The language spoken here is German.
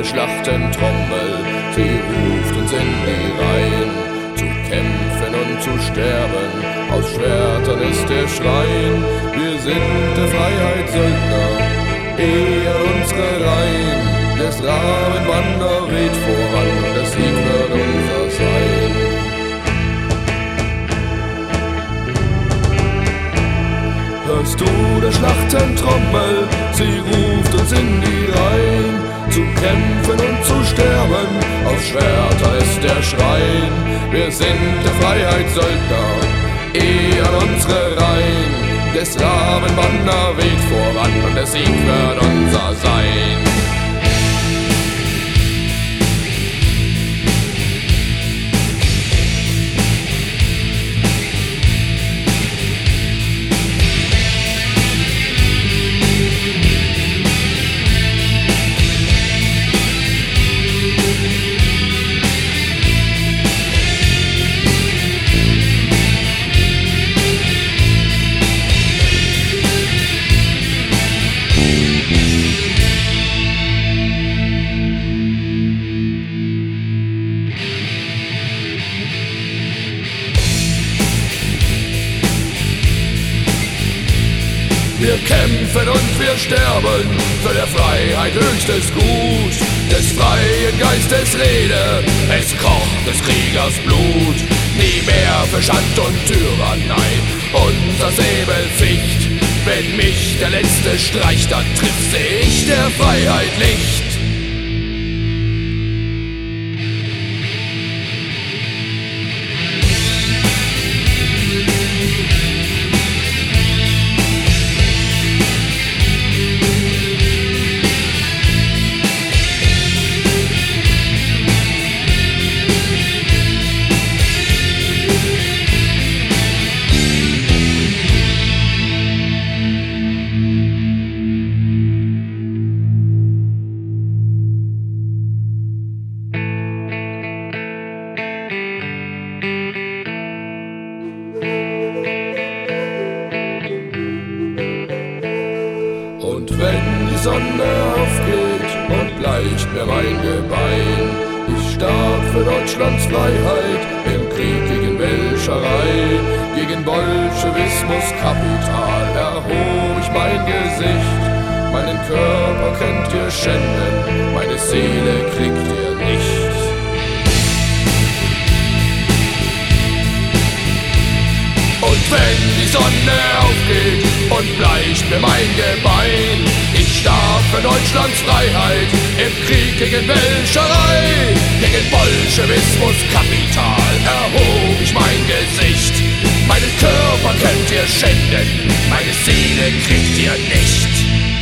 Schlachtentrommel, sie ruft uns in die Reihen. Zu kämpfen und zu sterben, aus Schwertern ist der Schrein. Wir sind der Freiheit Söldner, eher unsere Reihen. Des Rabenbanner weht voran, der Sieg wird unser sein. Hörst du der Schlachtentrommel, sie ruft uns in die Reihen. Zu kämpfen und zu sterben, aus Schwertern ist der Schrein. Wir sind der Freiheit Söldner, eher unsere Reihen. Des Rabenbanner weht voran und der Sieg wird unser sein. Wir kämpfen und wir sterben, für der Freiheit höchstes Gut. Des freien Geistes Rede, es kocht des Kriegers Blut. Nie mehr für Schand und Tyrannei, unser Säbel ficht. Wenn mich der letzte Streich dann trifft, seh ich der Freiheit Licht. Und wenn die Sonne aufgeht und bleicht mir mein Gebein, ich starb für Deutschlands Freiheit im Krieg gegen Welscherei, gegen Bolschewismus, Kapital erhob ich mein Gesicht. Meinen Körper könnt ihr schänden, meine Seele kriegt ihr nicht. Und wenn die Sonne aufgeht und bleicht mir mein Gebein, ich starb für Deutschlands Freiheit im Krieg gegen Welscherei, gegen Bolschewismus, Kapital erhob ich mein Gesicht. Meinen Körper könnt ihr schänden, meine Seele kriegt ihr nicht.